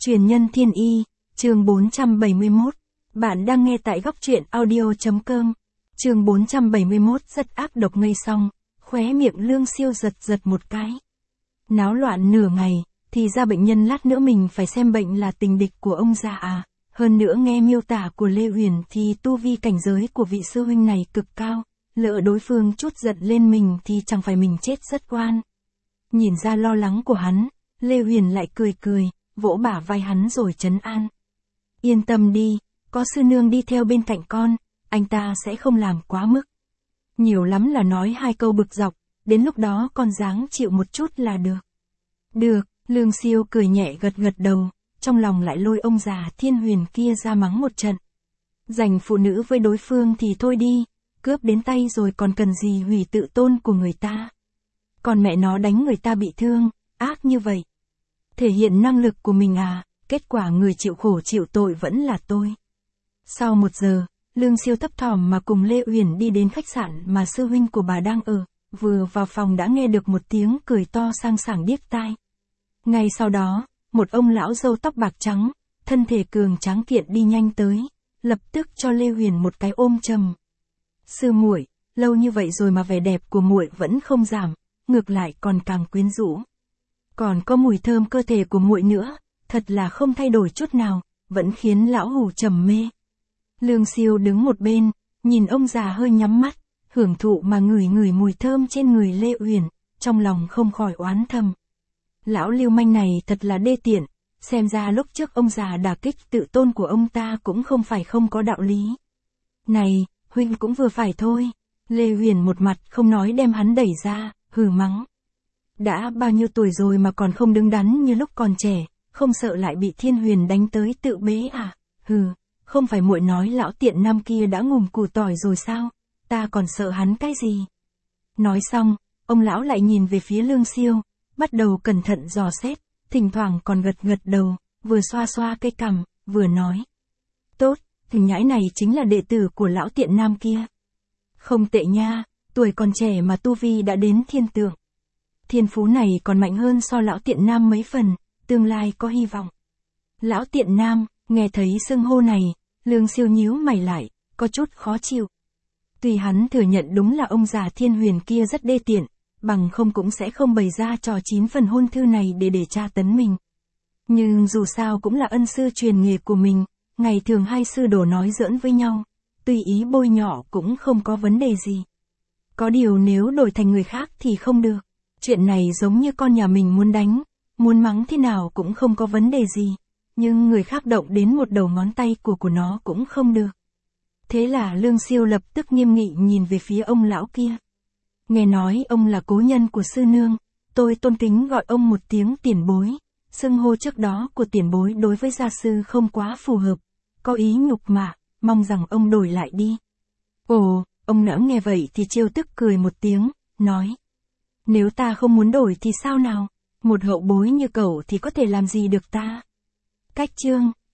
Truyền nhân thiên y, chương 471. Bạn đang nghe tại góc truyện audio.com. Chương 471 rất ác độc ngây xong, khóe miệng Lương Siêu giật giật một cái. Náo loạn nửa ngày, thì ra bệnh nhân lát nữa mình phải xem bệnh là tình địch của ông già à. Hơn nữa nghe miêu tả của Lê Uyển thì tu vi cảnh giới của vị sư huynh này cực cao, lỡ đối phương chút giận lên mình thì chẳng phải mình chết rất oan. Nhìn ra lo lắng của hắn, Lê Uyển lại cười cười, vỗ bả vai hắn rồi trấn an. Yên tâm đi, có sư nương đi theo bên cạnh con, anh ta sẽ không làm quá mức. Nhiều lắm là nói hai câu bực dọc, đến lúc đó con ráng chịu một chút là được. Được, Lương Siêu cười nhẹ gật gật đầu, trong lòng lại lôi ông già Thiên Huyền kia ra mắng một trận. Giành phụ nữ với đối phương thì thôi đi, cướp đến tay rồi còn cần gì hủy tự tôn của người ta. Còn mẹ nó đánh người ta bị thương, ác như vậy. Thể hiện năng lực của mình à, kết quả người chịu khổ chịu tội vẫn là tôi. Sau 1 giờ, Lương Siêu thấp thỏm mà cùng Lê Uyển đi đến khách sạn mà sư huynh của bà đang ở, vừa vào phòng đã nghe được một tiếng cười to sang sảng điếc tai. Ngay sau đó, một ông lão râu tóc bạc trắng, thân thể cường tráng kiện đi nhanh tới, lập tức cho Lê Uyển một cái ôm trầm. Sư muội, lâu như vậy rồi mà vẻ đẹp của muội vẫn không giảm, ngược lại còn càng quyến rũ. Còn có mùi thơm cơ thể của muội nữa, thật là không thay đổi chút nào, vẫn khiến lão hủ trầm mê. Lương Siêu đứng một bên, nhìn ông già hơi nhắm mắt, hưởng thụ mà ngửi ngửi mùi thơm trên người Lê Uyển, trong lòng không khỏi oán thầm. Lão lưu manh này thật là đê tiện, xem ra lúc trước ông già đả kích tự tôn của ông ta cũng không phải không có đạo lý. Này, huynh cũng vừa phải thôi. Lê Uyển một mặt không nói đem hắn đẩy ra, hừ mắng. Đã bao nhiêu tuổi rồi mà còn không đứng đắn như lúc còn trẻ, không sợ lại bị Thiên Huyền đánh tới tự bế à? Hừ, không phải muội nói lão tiện nam kia đã ngùm củ tỏi rồi sao? Ta còn sợ hắn cái gì? Nói xong, ông lão lại nhìn về phía Lương Siêu, bắt đầu cẩn thận dò xét, thỉnh thoảng còn gật gật đầu, vừa xoa xoa cây cằm, vừa nói. Tốt, thằng nhãi này chính là đệ tử của lão tiện nam kia. Không tệ nha, tuổi còn trẻ mà tu vi đã đến thiên tượng. Thiên phú này còn mạnh hơn so lão tiện nam mấy phần, tương lai có hy vọng. Lão tiện nam, nghe thấy xưng hô này, Lương Siêu nhíu mày lại, có chút khó chịu. Tuy hắn thừa nhận đúng là ông già Thiên Huyền kia rất đê tiện, bằng không cũng sẽ không bày ra trò 9 phần hôn thư này để tra tấn mình. Nhưng dù sao cũng là ân sư truyền nghề của mình, ngày thường hai sư đồ nói giỡn với nhau, tùy ý bôi nhọ cũng không có vấn đề gì. Có điều nếu đổi thành người khác thì không được. Chuyện này giống như con nhà mình muốn đánh, muốn mắng thế nào cũng không có vấn đề gì, nhưng người khác động đến một đầu ngón tay của nó cũng không được. Thế là Lương Siêu lập tức nghiêm nghị nhìn về phía ông lão kia. Nghe nói ông là cố nhân của sư nương, tôi tôn kính gọi ông một tiếng tiền bối, xưng hô trước đó của tiền bối đối với gia sư không quá phù hợp, có ý nhục mạ, mong rằng ông đổi lại đi. Ồ, ông lão nghe vậy thì trêu tức cười một tiếng, nói. Nếu ta không muốn đổi thì sao nào, một hậu bối như cậu thì có thể làm gì được ta. Cách chương